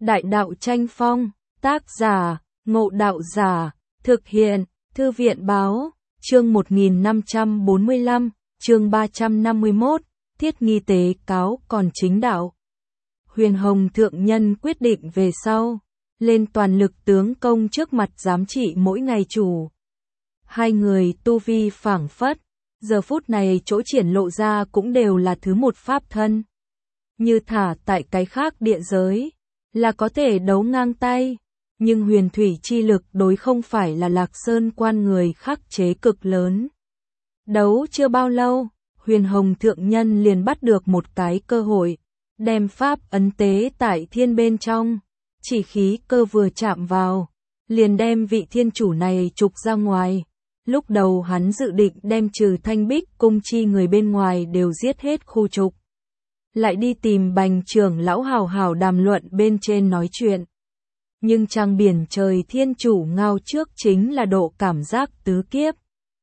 Đại đạo tranh phong, tác giả, Ngộ Đạo Giả, thực hiện, Thư viện báo, chương 1545, chương 351, thiết nghi tế cáo còn chính đạo. Huyền Hồng Thượng Nhân quyết định về sau, lên toàn lực tướng công trước mặt giám trị mỗi ngày chủ. Hai người tu vi phảng phất, giờ phút này chỗ triển lộ ra cũng đều là thứ một pháp thân. Như thả tại cái khác địa giới, là có thể đấu ngang tay, nhưng huyền thủy chi lực đối không phải là Lạc Sơn quan người khắc chế cực lớn. Đấu chưa bao lâu, Huyền Hồng Thượng Nhân liền bắt được một cái cơ hội, đem pháp ấn tế tại thiên bên trong, chỉ khí cơ vừa chạm vào, liền đem vị thiên chủ này trục ra ngoài. Lúc đầu hắn dự định đem trừ Thanh Bích cung chi người bên ngoài đều giết hết khu trục. Lại đi tìm Bành trưởng lão hào hào đàm luận bên trên nói chuyện. Nhưng trang biển trời thiên chủ ngao trước chính là độ cảm giác tứ kiếp.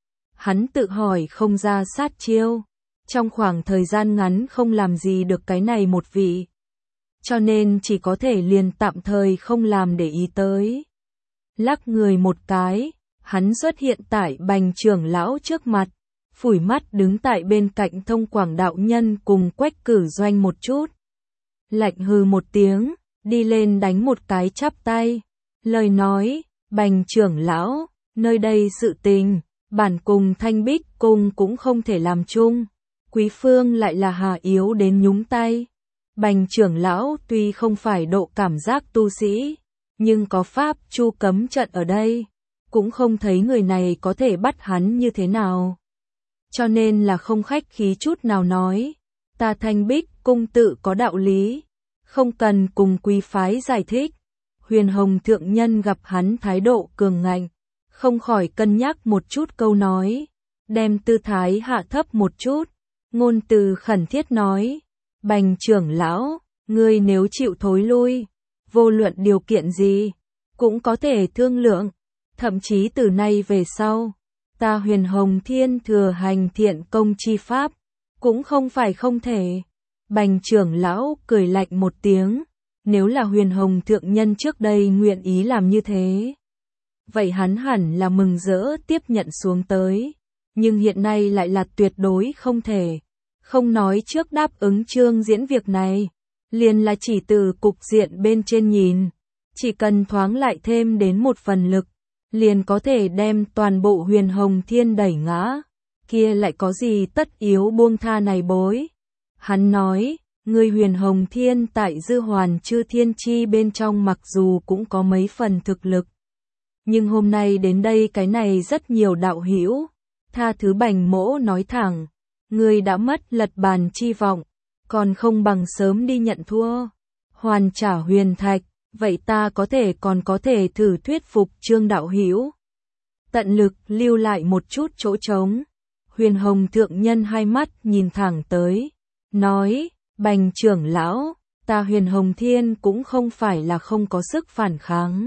Hắn tự hỏi không ra sát chiêu, trong khoảng thời gian ngắn không làm gì được cái này một vị. Cho nên chỉ có thể liền tạm thời không làm để ý tới. Lắc người một cái, hắn xuất hiện tại Bành trưởng lão trước mặt, phủi mắt đứng tại bên cạnh Thông Quảng đạo nhân cùng Quách Cử Doanh một chút. Lạnh hừ một tiếng, đi lên đánh một cái chắp tay. Lời nói, Bành trưởng lão, nơi đây sự tình, bản cùng Thanh Bích cung cũng không thể làm chung. Quý phương lại là hà yếu đến nhúng tay. Bành trưởng lão tuy không phải độ cảm giác tu sĩ, nhưng có pháp chu cấm trận ở đây, cũng không thấy người này có thể bắt hắn như thế nào. Cho nên là không khách khí chút nào nói, ta Thanh Bích cung tự có đạo lý, không cần cùng quý phái giải thích. Huyền Hồng Thượng Nhân gặp hắn thái độ cường ngạnh, không khỏi cân nhắc một chút câu nói, đem tư thái hạ thấp một chút, ngôn từ khẩn thiết nói, Bành trưởng lão, ngươi nếu chịu thối lui, vô luận điều kiện gì, cũng có thể thương lượng, thậm chí từ nay về sau, ta Huyền Hồng Thiên thừa hành thiện công chi pháp, cũng không phải không thể. Bành trưởng lão cười lạnh một tiếng, nếu là Huyền Hồng Thượng Nhân trước đây nguyện ý làm như thế, vậy hắn hẳn là mừng rỡ tiếp nhận xuống tới, nhưng hiện nay lại là tuyệt đối không thể. Không nói trước đáp ứng Trương Diễn việc này, liền là chỉ từ cục diện bên trên nhìn, chỉ cần thoáng lại thêm đến một phần lực, liền có thể đem toàn bộ Huyền Hồng Thiên đẩy ngã, kia lại có gì tất yếu buông tha này bối. Hắn nói, người Huyền Hồng Thiên tại Dư Hoàn Chư Thiên Chi bên trong mặc dù cũng có mấy phần thực lực, nhưng hôm nay đến đây cái này rất nhiều đạo hữu, tha thứ Bành mỗ nói thẳng, người đã mất lật bàn chi vọng, còn không bằng sớm đi nhận thua, hoàn trả huyền thạch. Vậy ta còn có thể thử thuyết phục Trương đạo hữu, tận lực lưu lại một chút chỗ trống. Huyền Hồng Thượng Nhân hai mắt nhìn thẳng tới, nói, Bành trưởng lão, ta Huyền Hồng Thiên cũng không phải là không có sức phản kháng.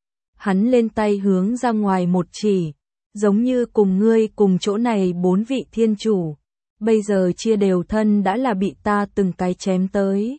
Hắn lên tay hướng ra ngoài một chỉ, giống như cùng ngươi cùng chỗ này 4 vị thiên chủ, bây giờ chia đều thân đã là bị ta từng cái chém tới.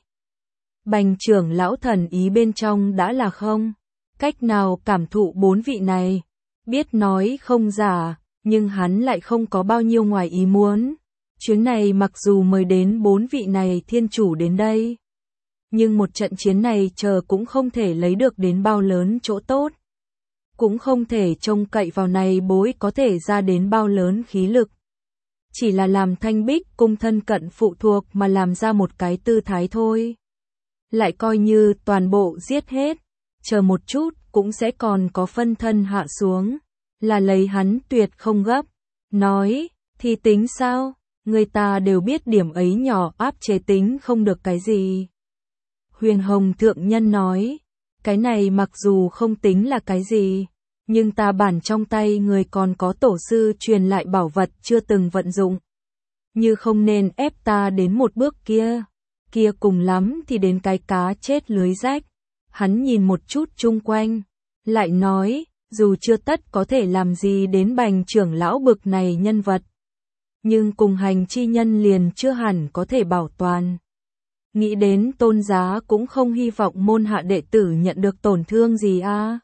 Bành trưởng lão thần ý bên trong đã là không cách nào cảm thụ 4 vị này, biết nói không giả, nhưng hắn lại không có bao nhiêu ngoài ý muốn. Chuyến này mặc dù mời đến 4 vị này thiên chủ đến đây, nhưng một trận chiến này chờ cũng không thể lấy được đến bao lớn chỗ tốt, cũng không thể trông cậy vào này bối có thể ra đến bao lớn khí lực. Chỉ là làm Thanh Bích cung thân cận phụ thuộc mà làm ra một cái tư thái thôi. Lại coi như toàn bộ giết hết, chờ một chút cũng sẽ còn có phân thân hạ xuống, là lấy hắn tuyệt không gấp. Nói, thì tính sao, người ta đều biết điểm ấy nhỏ áp chế tính không được cái gì. Huyền Hồng Thượng Nhân nói, cái này mặc dù không tính là cái gì, nhưng ta bản trong tay người còn có tổ sư truyền lại bảo vật chưa từng vận dụng. Như không nên ép ta đến một bước kia cùng lắm thì đến cái cá chết lưới rách. Hắn nhìn một chút chung quanh, lại nói, dù chưa tất có thể làm gì đến Bành trưởng lão bực này nhân vật, nhưng cùng hành chi nhân liền chưa hẳn có thể bảo toàn. nghĩ đến Tôn giá cũng không hy vọng môn hạ đệ tử nhận được tổn thương gì a.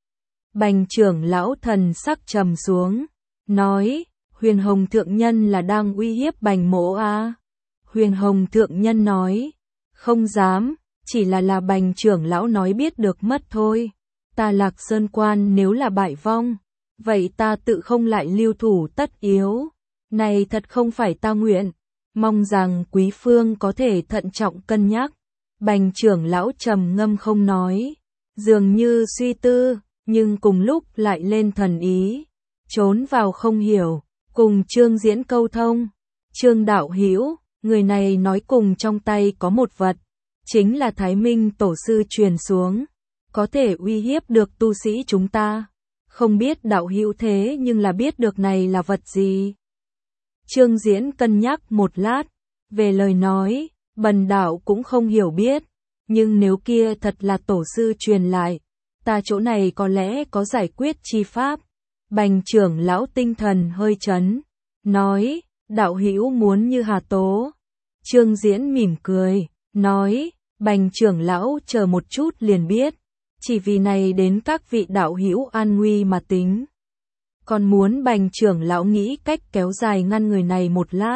Bành trưởng lão thần sắc trầm xuống, nói, Huyền Hồng thượng nhân là đang uy hiếp Bành mỗ a. Huyền Hồng thượng nhân nói, không dám, chỉ là Bành trưởng lão nói biết được mất thôi. Ta Lạc Sơn quan nếu là bại vong, vậy ta tự không lại lưu thủ tất yếu. Này thật không phải ta nguyện, mong rằng quý phương có thể thận trọng cân nhắc. Bành trưởng lão trầm ngâm không nói, dường như suy tư, nhưng cùng lúc lại lên thần ý, trốn vào không hiểu, cùng Trương Diễn câu thông. Trương đạo hữu, người này nói cùng trong tay có một vật, chính là Thái Minh tổ sư truyền xuống, có thể uy hiếp được tu sĩ chúng ta. Không biết đạo hữu thế nhưng là biết được này là vật gì? Trương Diễn cân nhắc một lát, về lời nói, bần đạo cũng không hiểu biết, nhưng nếu kia thật là tổ sư truyền lại, ta chỗ này có lẽ có giải quyết chi pháp. Bành trưởng lão tinh thần hơi chấn, nói, đạo hữu muốn như hà tố. Trương Diễn mỉm cười, nói, Bành trưởng lão chờ một chút liền biết, chỉ vì này đến các vị đạo hữu an nguy mà tính. Còn muốn Bành trưởng lão nghĩ cách kéo dài ngăn người này một lát.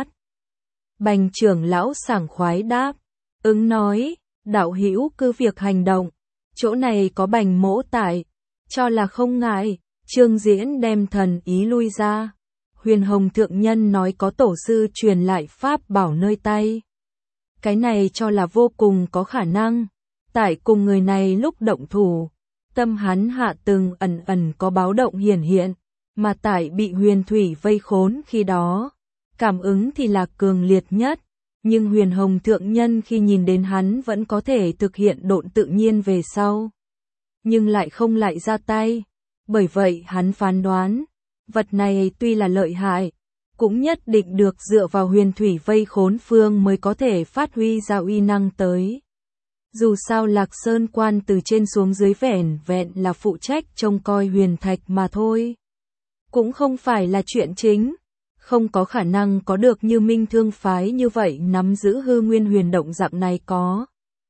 Bành trưởng lão sảng khoái đáp, ứng nói, đạo hữu cứ việc hành động, chỗ này có Bành mỗ tại, cho là không ngại. Trương Diễn đem thần ý lui ra. Huyền Hồng thượng nhân nói có tổ sư truyền lại pháp bảo nơi tay. Cái này cho là vô cùng có khả năng. Tại cùng người này lúc động thủ, tâm hắn hạ từng ẩn ẩn có báo động hiển hiện, mà tại bị huyền thủy vây khốn khi đó, cảm ứng thì là cường liệt nhất, nhưng Huyền Hồng thượng nhân khi nhìn đến hắn vẫn có thể thực hiện độn tự nhiên về sau, nhưng lại không lại ra tay. Bởi vậy hắn phán đoán, vật này tuy là lợi hại, cũng nhất định được dựa vào huyền thủy vây khốn phương mới có thể phát huy ra uy năng tới. Dù sao Lạc Sơn quan từ trên xuống dưới vẻn vẹn là phụ trách trông coi huyền thạch mà thôi. Cũng không phải là chuyện chính, không có khả năng có được như Minh Thương phái như vậy nắm giữ hư nguyên huyền động dạng này có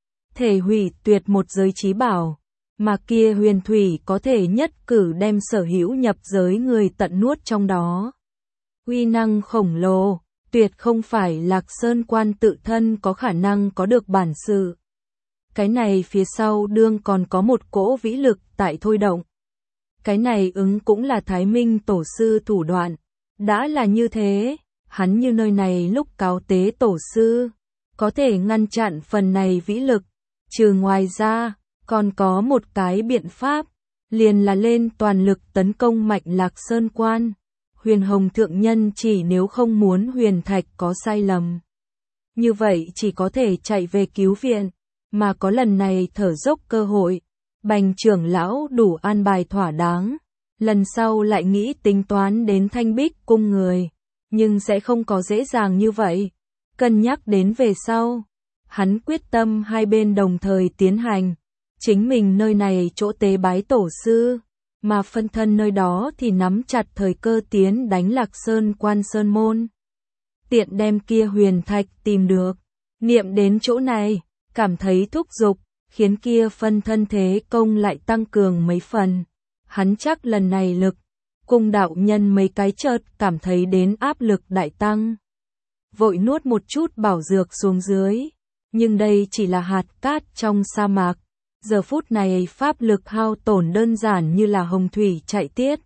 thể hủy tuyệt một giới chí bảo. Mà kia huyền thủy có thể nhất cử đem sở hữu nhập giới người tận nuốt trong đó. Uy năng khổng lồ, tuyệt không phải Lạc Sơn quan tự thân có khả năng có được bản sự. Cái này phía sau đương còn có một cỗ vĩ lực tại thôi động. Cái này ứng cũng là Thái Minh tổ sư thủ đoạn. Đã là như thế, hắn như nơi này lúc cáo tế tổ sư, có thể ngăn chặn phần này vĩ lực. Trừ ngoài ra, còn có một cái biện pháp, liền là lên toàn lực tấn công mạnh Lạc Sơn quan. Huyền Hồng thượng nhân chỉ nếu không muốn huyền thạch có sai lầm, như vậy chỉ có thể chạy về cứu viện, mà có lần này thở dốc cơ hội. Bành trưởng lão đủ an bài thỏa đáng, lần sau lại nghĩ tính toán đến Thanh Bích cung người, nhưng sẽ không có dễ dàng như vậy. Cân nhắc đến về sau, hắn quyết tâm hai bên đồng thời tiến hành. Chính mình nơi này chỗ tế bái tổ sư, mà phân thân nơi đó thì nắm chặt thời cơ tiến đánh Lạc Sơn quan sơn môn. Tiện đem kia huyền thạch tìm được, niệm đến chỗ này, cảm thấy thúc giục, khiến kia phân thân thế công lại tăng cường mấy phần. Hắn chắc lần này lực, cùng đạo nhân mấy cái chợt cảm thấy đến áp lực đại tăng. Vội nuốt một chút bảo dược xuống dưới, nhưng đây chỉ là hạt cát trong sa mạc. Giờ phút này pháp lực hao tổn đơn giản như là hồng thủy chạy tiết.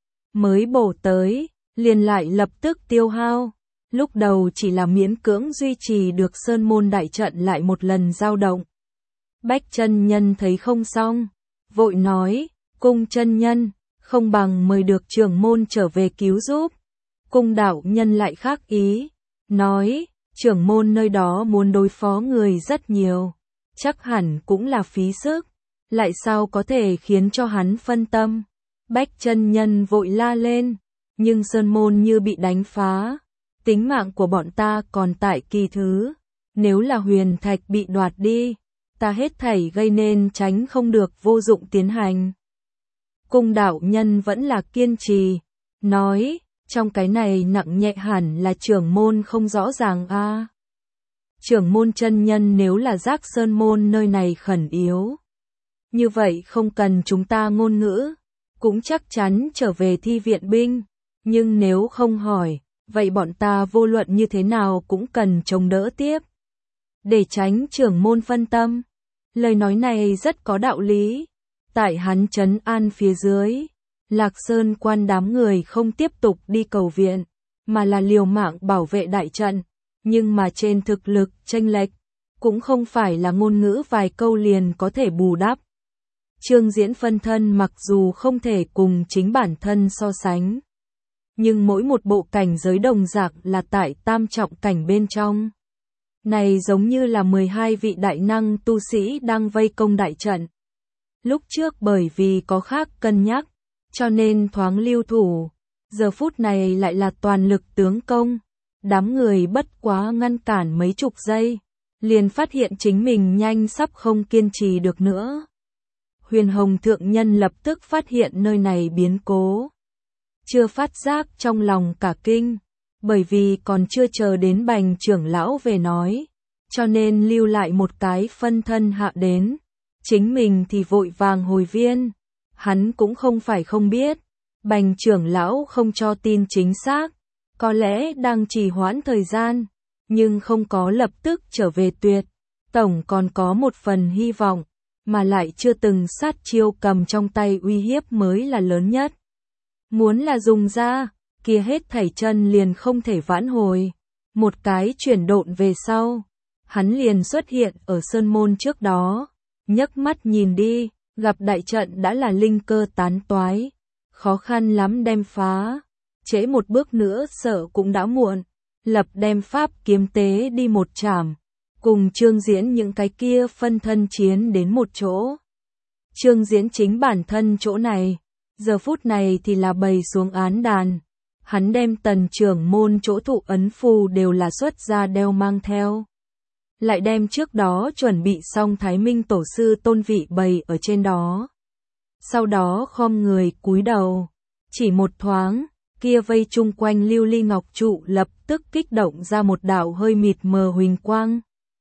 Mới bổ tới, liền lại lập tức tiêu hao. Lúc đầu chỉ là miễn cưỡng duy trì được sơn môn đại trận lại một lần dao động. Bách chân nhân thấy không xong, vội nói, cung chân nhân, không bằng mời được trưởng môn trở về cứu giúp. Cung đạo nhân lại khác ý, nói, trưởng môn nơi đó muốn đối phó người rất nhiều. Chắc hẳn cũng là phí sức, lại sao có thể khiến cho hắn phân tâm. Bách chân nhân vội la lên, nhưng sơn môn như bị đánh phá, tính mạng của bọn ta còn tại kỳ thứ, nếu là huyền thạch bị đoạt đi, ta hết thảy gây nên tránh không được vô dụng tiến hành. Cung đạo nhân vẫn là kiên trì, nói, trong cái này nặng nhẹ hẳn là trưởng môn không rõ ràng a. Trưởng môn chân nhân nếu là Giác Sơn môn nơi này khẩn yếu. Như vậy không cần chúng ta ngôn ngữ, cũng chắc chắn trở về thi viện binh. Nhưng nếu không hỏi, vậy bọn ta vô luận như thế nào cũng cần chống đỡ tiếp. Để tránh trưởng môn phân tâm. Lời nói này rất có đạo lý. Tại hắn trấn an phía dưới, Lạc Sơn quan đám người không tiếp tục đi cầu viện, mà là liều mạng bảo vệ đại trận. Nhưng mà trên thực lực chênh lệch, cũng không phải là ngôn ngữ vài câu liền có thể bù đắp. Trương Diễn phân thân mặc dù không thể cùng chính bản thân so sánh, nhưng mỗi một bộ cảnh giới đồng dạng là tại tam trọng cảnh bên trong. Này giống như là 12 vị đại năng tu sĩ đang vây công đại trận. Lúc trước bởi vì có khác cân nhắc, cho nên thoáng lưu thủ, giờ phút này lại là toàn lực tướng công. Đám người bất quá ngăn cản mấy chục giây, liền phát hiện chính mình nhanh sắp không kiên trì được nữa. Huyền Hồng thượng nhân lập tức phát hiện nơi này biến cố. Chưa phát giác trong lòng cả kinh, bởi vì còn chưa chờ đến Bành trưởng lão về nói, cho nên lưu lại một cái phân thân hạ đến. Chính mình thì vội vàng hồi viên. Hắn cũng không phải không biết, Bành trưởng lão không cho tin chính xác, có lẽ đang trì hoãn thời gian, nhưng không có lập tức trở về tuyệt. Tổng còn có một phần hy vọng, mà lại chưa từng sát chiêu cầm trong tay uy hiếp mới là lớn nhất. Muốn là dùng ra, kia hết thảy chân liền không thể vãn hồi. Một cái chuyển độn về sau, hắn liền xuất hiện ở sơn môn trước đó, nhấc mắt nhìn đi, gặp đại trận đã là linh cơ tán toái, khó khăn lắm đem phá, trễ một bước nữa sợ cũng đã muộn. Lập đem pháp kiếm tế đi một chảm, cùng Trương Diễn những cái kia phân thân chiến đến một chỗ. Trương Diễn chính bản thân chỗ này, giờ phút này thì là bày xuống án đàn. Hắn đem tần trưởng môn chỗ thụ ấn phù đều là xuất ra đeo mang theo. Lại đem trước đó chuẩn bị xong Thái Minh tổ sư tôn vị bày ở trên đó. Sau đó khom người cúi đầu, chỉ một thoáng, kia vây chung quanh lưu ly ngọc trụ lập tức kích động ra một đạo hơi mịt mờ huỳnh quang.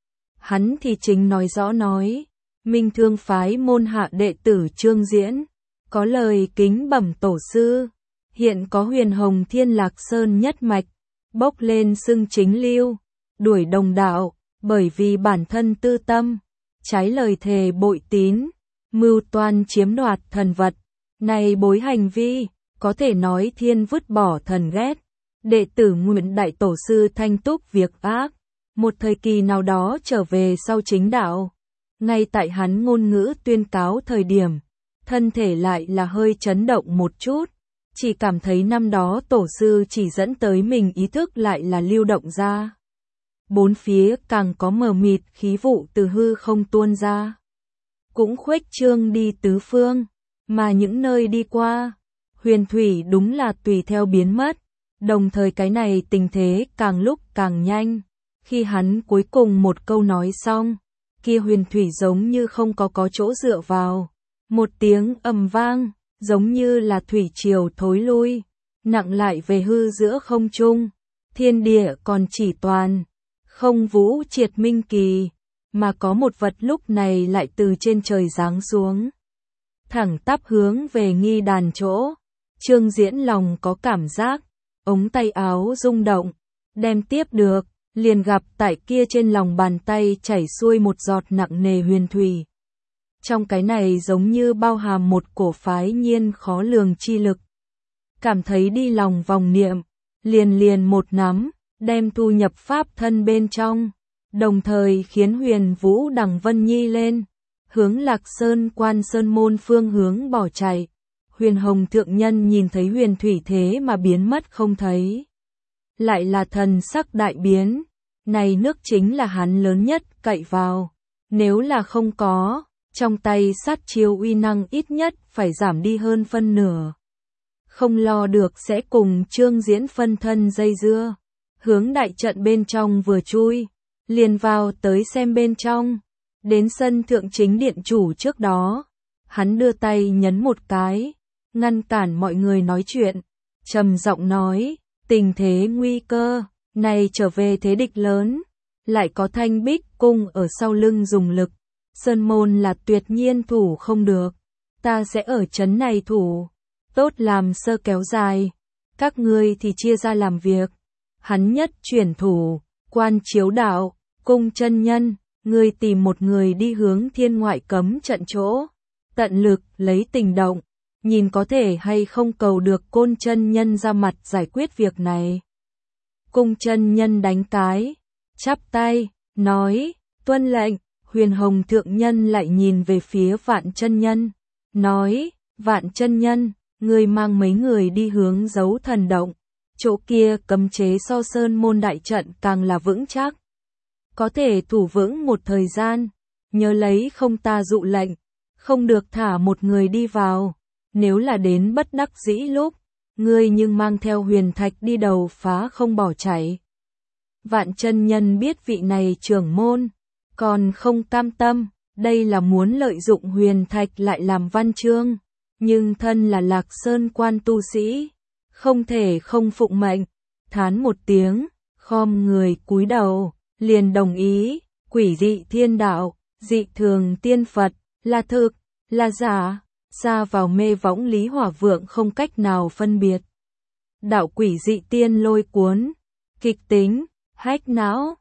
Hắn thì chính nói rõ nói, Minh Thương phái môn hạ đệ tử Trương Diễn, có lời kính bẩm tổ sư, hiện có Huyền Hồng Thiên Lạc Sơn nhất mạch, bốc lên xưng chính lưu, đuổi đồng đạo, bởi vì bản thân tư tâm, trái lời thề bội tín, mưu toan chiếm đoạt thần vật, này bối hành vi, có thể nói thiên vứt bỏ thần ghét. Đệ tử nguyện đại tổ sư thanh túc việc ác, một thời kỳ nào đó trở về sau chính đạo. Ngay tại hắn ngôn ngữ tuyên cáo thời điểm, thân thể lại là hơi chấn động một chút, chỉ cảm thấy năm đó tổ sư chỉ dẫn tới mình ý thức lại là lưu động ra. Bốn phía càng có mờ mịt khí vụ từ hư không tuôn ra, cũng khuếch trương đi tứ phương, mà những nơi đi qua, huyền thủy đúng là tùy theo biến mất, đồng thời cái này tình thế càng lúc càng nhanh. Khi hắn cuối cùng một câu nói xong, kia huyền thủy giống như không có chỗ dựa vào. Một tiếng ầm vang, giống như là thủy triều thối lui, nặng lại về hư giữa không trung. Thiên địa còn chỉ toàn, không vũ triệt minh kỳ, mà có một vật lúc này lại từ trên trời giáng xuống. Thẳng tắp hướng về nghi đàn chỗ, Trương Diễn lòng có cảm giác, ống tay áo rung động, đem tiếp được, liền gặp tại kia trên lòng bàn tay chảy xuôi một giọt nặng nề huyền thủy. Trong cái này giống như bao hàm một cổ phái nhiên khó lường chi lực. Cảm thấy đi lòng vòng niệm, liền một nắm, đem thu nhập pháp thân bên trong, đồng thời khiến Huyền Vũ đằng Vân Nhi lên, hướng Lạc Sơn quan sơn môn phương hướng bỏ chạy. Huyền Hồng thượng nhân nhìn thấy huyền thủy thế mà biến mất không thấy, lại là thần sắc đại biến, này nước chính là hắn lớn nhất cậy vào, nếu là không có, trong tay sát chiêu uy năng ít nhất phải giảm đi hơn phân nửa. Không lo được sẽ cùng Trương Diễn phân thân dây dưa, hướng đại trận bên trong vừa chui, liền vào tới xem bên trong, đến sân thượng chính điện chủ trước đó, hắn đưa tay nhấn một cái, ngăn cản mọi người nói chuyện, trầm giọng nói, tình thế nguy cơ, này trở về thế địch lớn, lại có Thanh Bích cung ở sau lưng dùng lực. Sơn môn là tuyệt nhiên thủ không được. Ta sẽ ở trấn này thủ. Tốt làm sơ kéo dài. Các ngươi thì chia ra làm việc. Hắn nhất chuyển thủ, Quan Chiếu đạo, Cung chân nhân, ngươi tìm một người đi hướng thiên ngoại cấm trận chỗ. Tận lực lấy tình động, nhìn có thể hay không cầu được Côn chân nhân ra mặt giải quyết việc này. Cung chân nhân đánh cái, chắp tay, nói, tuân lệnh. Huyền Hồng thượng nhân lại nhìn về phía Vạn chân nhân, nói, Vạn chân nhân, ngươi mang mấy người đi hướng Dấu Thần động, chỗ kia cấm chế so sơn môn đại trận càng là vững chắc. Có thể thủ vững một thời gian, nhớ lấy không ta dụ lệnh, không được thả một người đi vào, nếu là đến bất đắc dĩ lúc, ngươi nhưng mang theo huyền thạch đi đầu phá không bỏ chạy. Vạn chân nhân biết vị này trưởng môn, còn không cam tâm, đây là muốn lợi dụng huyền thạch lại làm văn chương, nhưng thân là Lạc Sơn quan tu sĩ, không thể không phụng mệnh, thán một tiếng, khom người cúi đầu, liền đồng ý, quỷ dị thiên đạo, dị thường tiên Phật, là thực, là giả, xa vào mê võng Lý Hỏa Vượng không cách nào phân biệt. Đạo quỷ dị tiên lôi cuốn, kịch tính, hách não,